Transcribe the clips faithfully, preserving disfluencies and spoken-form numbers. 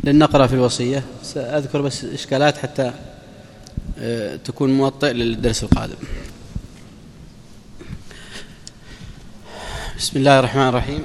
لن نقرأ في الوصية، سأذكر بس إشكالات حتى تكون موطئ للدرس القادم. بسم الله الرحمن الرحيم.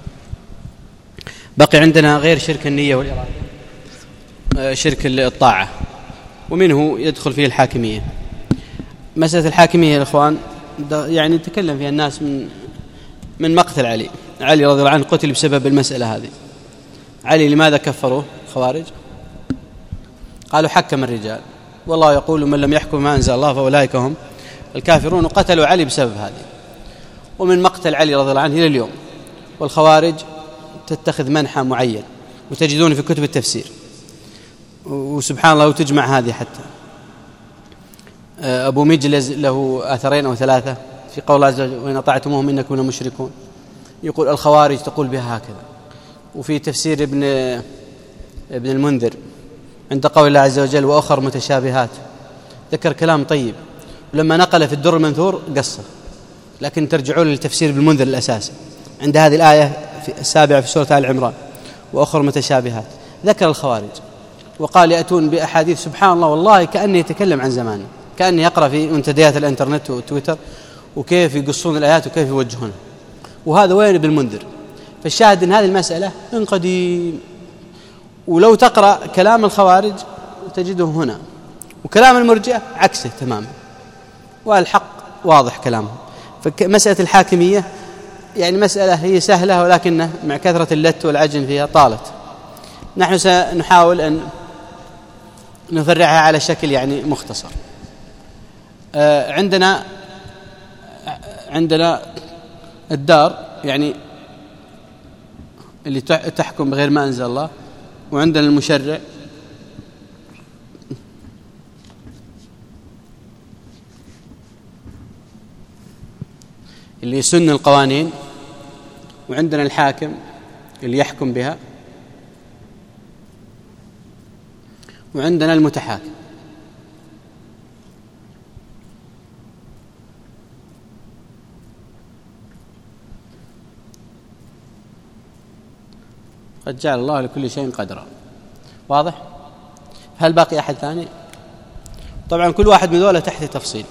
بقي عندنا غير شرك النية والإرادة شرك الطاعة، ومنه يدخل فيه الحاكمية. مسألة الحاكمية يا إخوان يعني تكلم فيها الناس من من مقتل علي علي رضي الله عنه، قتل بسبب المسألة هذه. علي لماذا كفروه خوارج؟ قالوا حكم الرجال، والله يقول من لم يحكم ما أنزل الله فأولئك هم الكافرون، وقتلوا علي بسبب هذه. ومن مقتل علي رضي الله عنه إلى اليوم والخوارج تتخذ منحى معين، وتجدون في كتب التفسير، وسبحان الله وتجمع هذه. حتى أبو مجلز له أثرين أو ثلاثة في قول الله عز وجل وإن أطعتموهم إنكم لمشركون، يقول الخوارج تقول بها هكذا. وفي تفسير ابن ابن المنذر عند قول الله عز وجل وأخر متشابهات ذكر كلام طيب، ولما نقل في الدر المنثور قصه. لكن ترجعون للتفسير بالمنذر الأساسي عند هذه الآية في السابعة في سورة آل عمران وأخر متشابهات ذكر الخوارج، وقال يأتون بأحاديث سبحان الله والله كأنه يتكلم عن زمانه، كأنه يقرأ في منتديات الإنترنت وتويتر وكيف يقصون الآيات وكيف يوجهونها. وهذا وين بالمنذر؟ فالشاهد أن هذه المسألة من قديم، ولو تقرأ كلام الخوارج تجده هنا، وكلام المرجئة عكسه تماما، والحق واضح كلامهم. فمسألة الحاكمية يعني مسألة هي سهلة، ولكن مع كثرة اللت والعجن فيها طالت. نحن سنحاول أن نفرعها على شكل يعني مختصر. آه عندنا عندنا الدار يعني اللي تحكم بغير ما أنزل الله، وعندنا المشرع اللي يسن القوانين، وعندنا الحاكم اللي يحكم بها، وعندنا المتحاكم. قد جعل الله لكل شيء قدرا. واضح؟ هل باقي أحد ثاني؟ طبعا كل واحد من ذولا تحت تفصيل.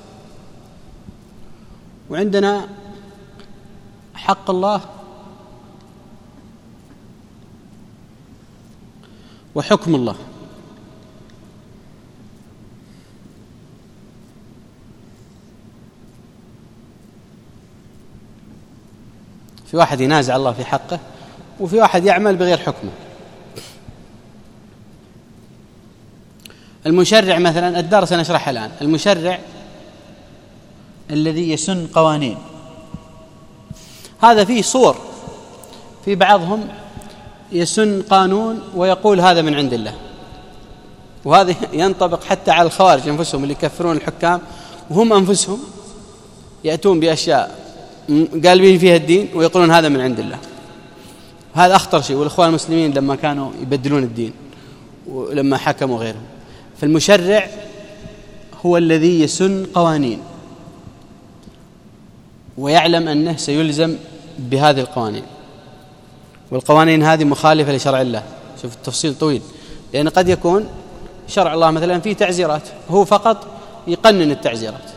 وعندنا حق الله وحكم الله. في واحد ينازع الله في حقه، وفي واحد يعمل بغير حكمه. المشرع مثلا الدار سنشرحها الآن. المشرع الذي يسن قوانين، هذا فيه صور. في بعضهم يسن قانون ويقول هذا من عند الله، وهذا ينطبق حتى على الخوارج أنفسهم اللي يكفرون الحكام، وهم أنفسهم يأتون بأشياء قالبين فيها الدين ويقولون هذا من عند الله. هذا أخطر شيء. والإخوان المسلمين لما كانوا يبدلون الدين ولما حكموا غيرهم. فالمشرع هو الذي يسن قوانين ويعلم أنه سيلزم بهذه القوانين، والقوانين هذه مخالفة لشرع الله. شوف التفصيل طويل، لأن قد يكون شرع الله مثلا فيه تعزيرات، هو فقط يقنن التعزيرات.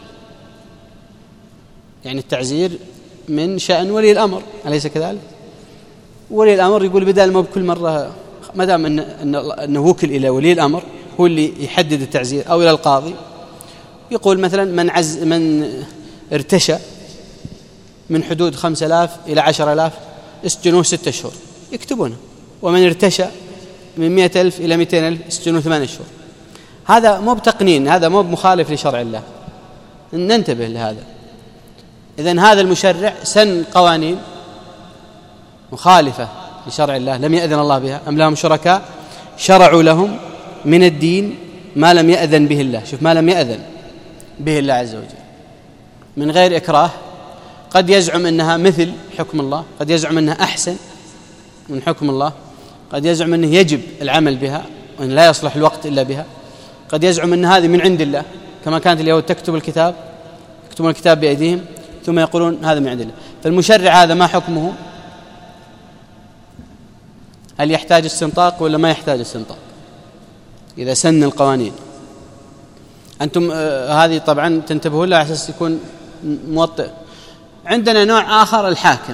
يعني التعزير من شأن ولي الأمر، أليس كذلك؟ ولي الأمر يقول بدل ما بكل مرة، ما دام أن أنه وكل إلى ولي الأمر هو اللي يحدد التعزير، أو إلى القاضي، يقول مثلا من عز من ارتشى من حدود خمسة آلاف إلى عشر آلاف اسجنوه ستة شهور، يكتبونه. ومن ارتشى من مئة ألف إلى مئتين ألف اسجنوه ثمانية شهور. هذا مو بتقنين، هذا مو بمخالف لشرع الله، ننتبه لهذا. إذن هذا المشرع سن قوانين مخالفة لشرع الله لم يأذن الله بها، أم لهم شركاء شرعوا لهم من الدين ما لم يأذن به الله. شوف، ما لم يأذن به الله عز وجل، من غير إكراه. قد يزعم أنها مثل حكم الله، قد يزعم أنها أحسن من حكم الله، قد يزعم أنه يجب العمل بها وأن لا يصلح الوقت إلا بها، قد يزعم أن هذه من عند الله، كما كانت اليهود تكتب الكتاب يكتبون الكتاب بأيديهم ثم يقولون هذا من عند الله. فالمشرع هذا ما حكمه؟ هل يحتاج استنطاق ولا ما يحتاج استنطاق إذا سن القوانين؟ أنتم آه هذه طبعا تنتبهوا لها على أساس يكون موطئ. عندنا نوع آخر الحاكم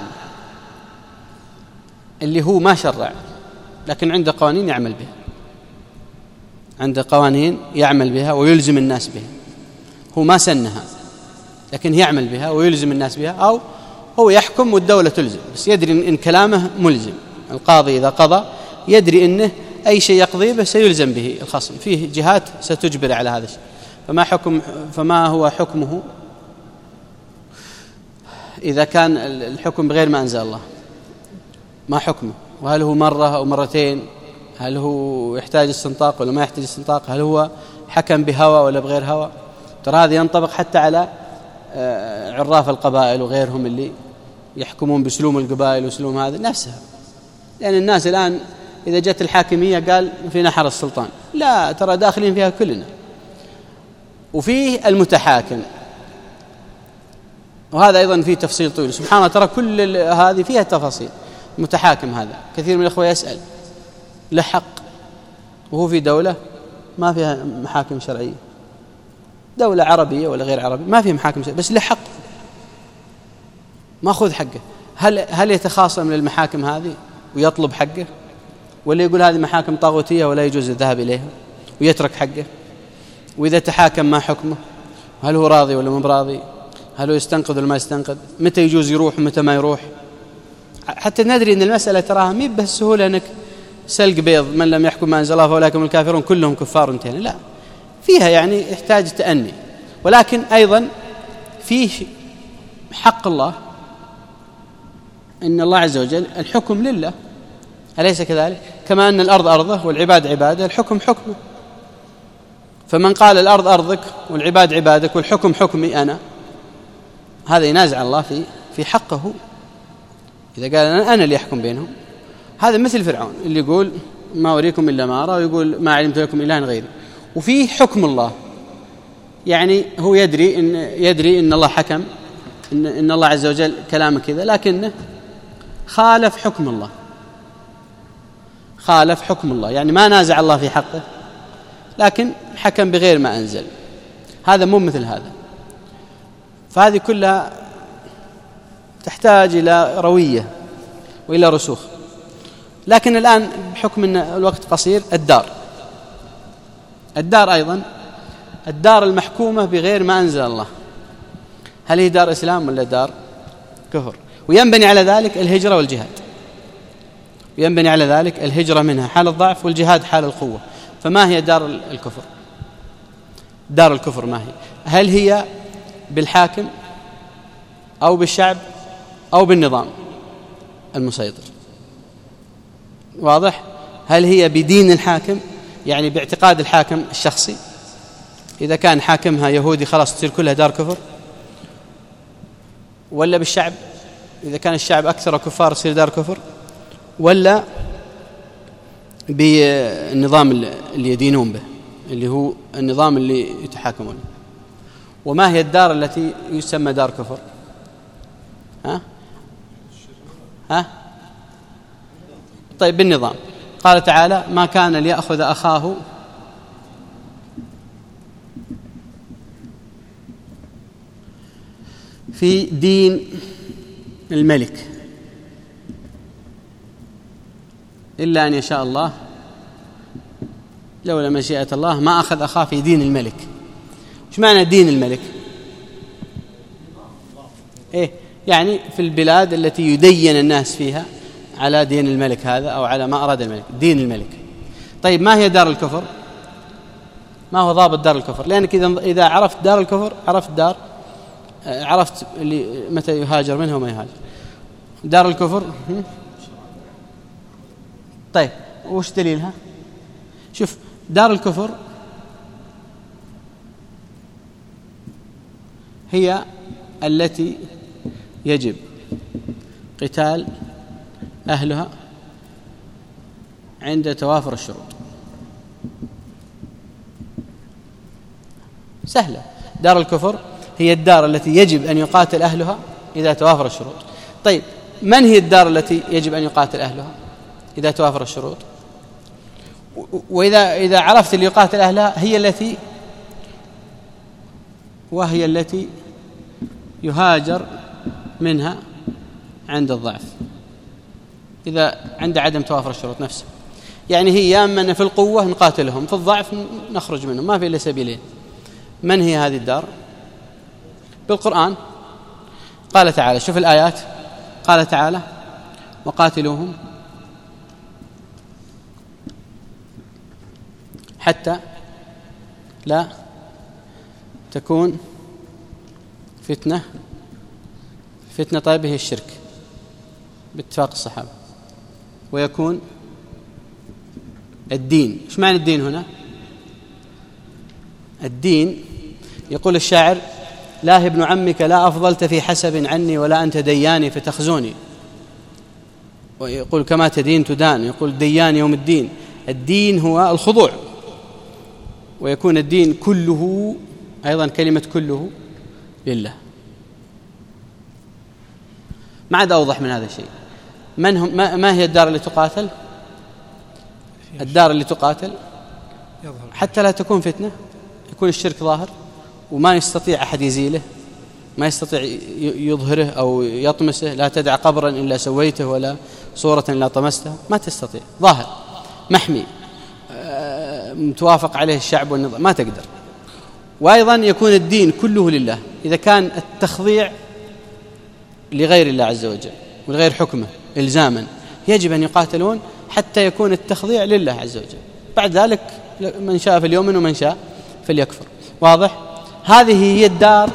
اللي هو ما شرع لكن عنده قوانين يعمل بها، عنده قوانين يعمل بها ويلزم الناس بها. هو ما سنها لكن يعمل بها ويلزم الناس بها، أو هو يحكم والدولة تلزم، بس يدري إن كلامه ملزم. القاضي إذا قضى يدري إنه أي شيء يقضي به سيلزم به الخصم، فيه جهات ستجبر على هذا الشيء. فما حكم فما هو حكمه إذا كان الحكم بغير ما أنزل الله؟ ما حكمه؟ وهل هو مرة أو مرتين؟ هل هو يحتاج استنطاق ولا ما يحتاج استنطاق؟ هل هو حكم بهوى ولا بغير هوى؟ ترى هذا ينطبق حتى على عراف القبائل وغيرهم اللي يحكمون بسلوم القبائل وسلوم هذا نفسها. لأن الناس الآن إذا جت الحاكمية قال في نحر السلطان، لا، ترى داخلين فيها كلنا. وفيه المتحاكم، وهذا أيضا فيه تفصيل طويل سبحان الله، ترى كل هذه فيها تفاصيل. متحاكم هذا كثير من الأخوة يسأل له حق وهو في دولة ما فيها محاكم شرعية، دولة عربية ولا غير عربية ما فيها محاكم شرعية، بس له حق ما أخذ حقه. هل هل يتخاصم للمحاكم هذه ويطلب حقه، ولا يقول هذه محاكم طاغوتية ولا يجوز الذهاب إليها ويترك حقه؟ وإذا تحاكم ما حكمه؟ هل هو راضي ولا مو راضي؟ هل هو يستنقذ ولا ما يستنقذ؟ متى يجوز يروح ومتى ما يروح؟ حتى ندري أن المسألة تراها مي بسهولة أنك سلق بيض من لم يحكم ما أنزل الله فأولئك هم الكافرون كلهم كفار انتهينا، لا، فيها يعني يحتاج تأني. ولكن أيضا فيه حق الله، إن الله عز وجل الحكم لله، أليس كذلك؟ كما أن الأرض أرضه والعباد عباده، الحكم حكمه. فمن قال الأرض أرضك والعباد عبادك والحكم حكمي أنا، هذا ينازع الله في في حقه. إذا قال أنا, أنا اللي يحكم بينهم، هذا مثل فرعون اللي يقول ما أريكم إلا ما أرى، ويقول ما علمت لكم إله غيري. وفيه حكم الله، يعني هو يدري إن يدري إن الله حكم، إن, إن الله عز وجل كلامه كذا، لكنه خالف حكم الله، خالف حكم الله، يعني ما نازع الله في حقه لكن حكم بغير ما أنزل. هذا مو مثل هذا. فهذه كلها تحتاج إلى روية وإلى رسوخ. لكن الآن بحكم أن الوقت قصير، الدار الدار أيضا الدار المحكومة بغير ما أنزل الله، هل هي دار إسلام ولا دار كفر؟ وينبني على ذلك الهجرة والجهاد، وينبني على ذلك الهجرة منها حال الضعف والجهاد حال القوة. فما هي دار الكفر؟ دار الكفر ما هي؟ هل هي بالحاكم أو بالشعب أو بالنظام المسيطر؟ واضح؟ هل هي بدين الحاكم، يعني باعتقاد الحاكم الشخصي، إذا كان حاكمها يهودي خلاص تصير كلها دار كفر، ولا بالشعب إذا كان الشعب أكثر كفار تصير دار كفر، ولا بالنظام اللي يدينون به اللي هو النظام اللي يتحاكمون؟ وما هي الدار التي يسمى دار كفر؟ ها؟ ها؟ طيب بالنظام. قال تعالى ما كان ليأخذ أخاه في دين الملك إلا أن يشاء الله، لولا مشيئة الله ما أخذ أخاه في دين الملك. وش معنى دين الملك؟ إيه؟ يعني في البلاد التي يدين الناس فيها على دين الملك هذا أو على ما أراد الملك، دين الملك. طيب ما هي دار الكفر؟ ما هو ضابط دار الكفر؟ لأنك إذا إذا عرفت دار الكفر عرفت دار عرفت اللي متى يهاجر منها وما يهاجر. دار الكفر طيب وش دليلها؟ شوف، دار الكفر هي التي يجب قتال أهلها عند توافر الشروط. سهلة. دار الكفر هي الدار التي يجب أن يقاتل أهلها إذا توافر الشروط. طيب من هي الدار التي يجب أن يقاتل أهلها؟ إذا توافر الشروط. وإذا إذا عرفت اللي يقاتل أهلها هي التي وهي التي يهاجر منها عند الضعف، إذا عند عدم توافر الشروط نفسه. يعني هي يا أما في القوة نقاتلهم، في الضعف نخرج منهم، ما في إلا سبيلين. من هي هذه الدار؟ بالقرآن قال تعالى، شوف الآيات، قال تعالى وقاتلوهم حتى لا تكون فتنة. فتنة طيب هي الشرك باتفاق الصحابة، ويكون الدين. ايش معنى الدين هنا؟ الدين يقول الشاعر: لا ابن عمك لا أفضلت في حسب عني، ولا أنت دياني فتخزوني. ويقول كما تدين تدان، يقول ديان يوم الدين. الدين هو الخضوع، ويكون الدين كله، أيضا كلمة كله لله. ما عاد أوضح من هذا الشيء. من هم ما, ما هي الدار اللي تقاتل؟ الدار اللي تقاتل حتى لا تكون فتنة، يكون الشرك ظاهر وما يستطيع أحد يزيله، ما يستطيع يظهره أو يطمسه. لا تدع قبرا إلا سويته، ولا صورة إلا طمسته. ما تستطيع، ظاهر محمي متوافق عليه الشعب والنظام، ما تقدر. وأيضا يكون الدين كله لله. إذا كان التخضيع لغير الله عز وجل ولغير حكمه إلزاما، يجب أن يقاتلون حتى يكون التخضيع لله عز وجل. بعد ذلك من شاء فليؤمن ومن شاء فليكفر. واضح؟ هذه هي الدار،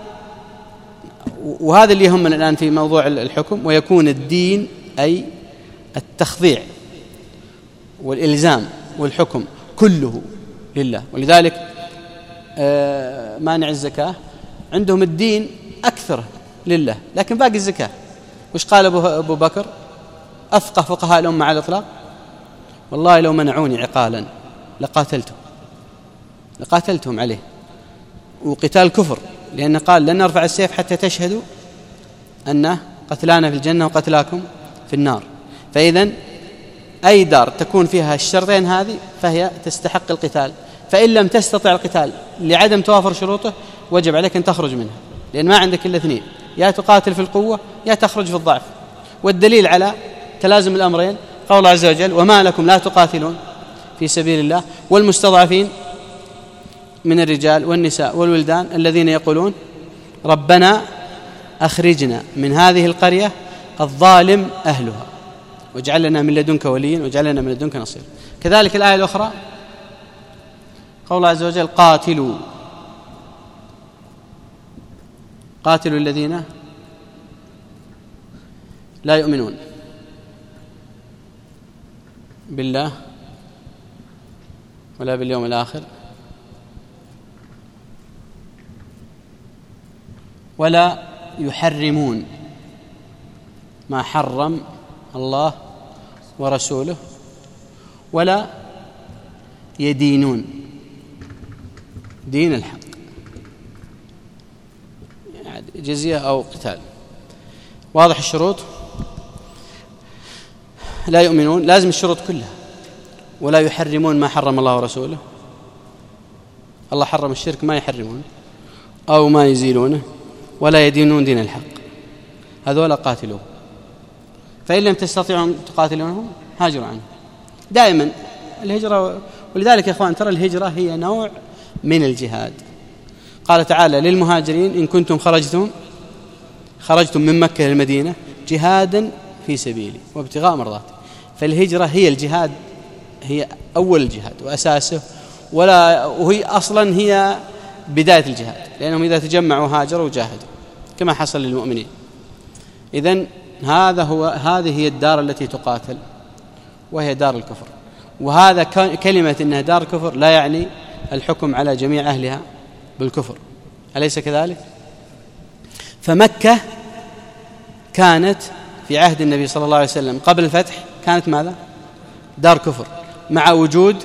وهذا اللي يهمنا الآن في موضوع الحكم. ويكون الدين أي التخضيع والإلزام والحكم كله لله. ولذلك مانع الزكاة عندهم الدين أكثر لله، لكن باقي الزكاة. وش قال أبو بكر أفقه فقهاء الأمة على الإطلاق؟ والله لو منعوني عقالا لقاتلتهم لقاتلتهم عليه. وقتال كفر، لأنه قال لن نرفع السيف حتى تشهدوا أن قتلانا في الجنة وقتلاكم في النار. فإذن أي دار تكون فيها الشرطين هذه فهي تستحق القتال. فإن لم تستطع القتال لعدم توافر شروطه وجب عليك أن تخرج منها، لأن ما عندك إلا اثنين: يا تقاتل في القوة يا تخرج في الضعف. والدليل على تلازم الأمرين قول الله عز وجل: وما لكم لا تقاتلون في سبيل الله والمستضعفين من الرجال والنساء والولدان الذين يقولون ربنا أخرجنا من هذه القرية الظالم أهلها واجعل لنا من لدنك وليا واجعل لنا من لدنك نصيرا. كذلك الآية الأخرى قول الله عز وجل: قاتلوا قاتلوا الذين لا يؤمنون بالله ولا باليوم الآخر ولا يحرمون ما حرم الله ورسوله ولا يدينون دين الحق، يعني جزية أو قتال. واضح الشروط؟ لا يؤمنون لازم الشروط كلها. ولا يحرمون ما حرم الله ورسوله، الله حرم الشرك ما يحرمون أو ما يزيلونه. ولا يدينون دين الحق، هذولا قاتلوه. فإن لم تستطيعوا تقاتلونهم هاجروا عنه. دائما الهجرة، ولذلك يا إخوان ترى الهجرة هي نوع من الجهاد. قال تعالى للمهاجرين: إن كنتم خرجتم خرجتم من مكة للمدينة جهادا في سبيلي وابتغاء مرضاتي. فالهجرة هي الجهاد، هي أول الجهاد وأساسه، ولا وهي أصلا هي بداية الجهاد، لأنهم إذا تجمعوا هاجروا وجاهدوا كما حصل للمؤمنين. إذن هذا هو هذه هي الدار التي تقاتل، وهي دار الكفر. وهذا كلمة إنها دار كفر لا يعني الحكم على جميع أهلها بالكفر، أليس كذلك؟ فمكة كانت في عهد النبي صلى الله عليه وسلم قبل الفتح كانت ماذا؟ دار كفر، مع وجود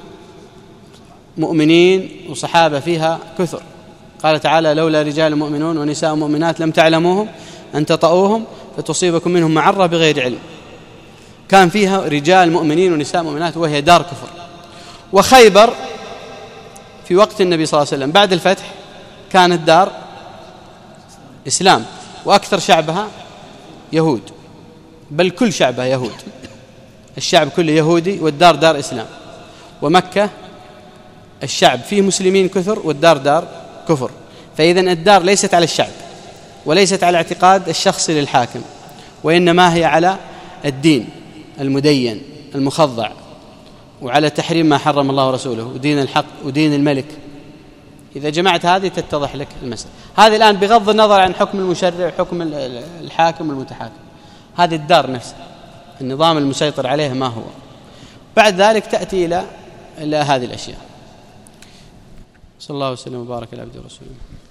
مؤمنين وصحابة فيها كثر. قال تعالى: لولا رجال مؤمنون ونساء مؤمنات لم تعلموهم أن تطؤوهم فتصيبكم منهم معرة بغير علم. كان فيها رجال مؤمنين ونساء مؤمنات، وهي دار كفر. وخيبر في وقت النبي صلى الله عليه وسلم بعد الفتح كانت دار إسلام، وأكثر شعبها يهود، بل كل شعبها يهود، الشعب كله يهودي والدار دار إسلام. ومكة الشعب فيه مسلمين كثر والدار دار كفر. فإذن الدار ليست على الشعب وليست على اعتقاد الشخص للحاكم، وإنما هي على الدين المدين المخضع، وعلى تحريم ما حرم الله ورسوله، ودين الحق ودين الملك. إذا جمعت هذه تتضح لك المسألة. هذه الآن بغض النظر عن حكم المشرع وحكم الحاكم والمتحاكم، هذه الدار نفسها النظام المسيطر عليه ما هو. بعد ذلك تأتي إلى إلى هذه الأشياء. صلى الله وسلم وبارك على عبده ورسوله.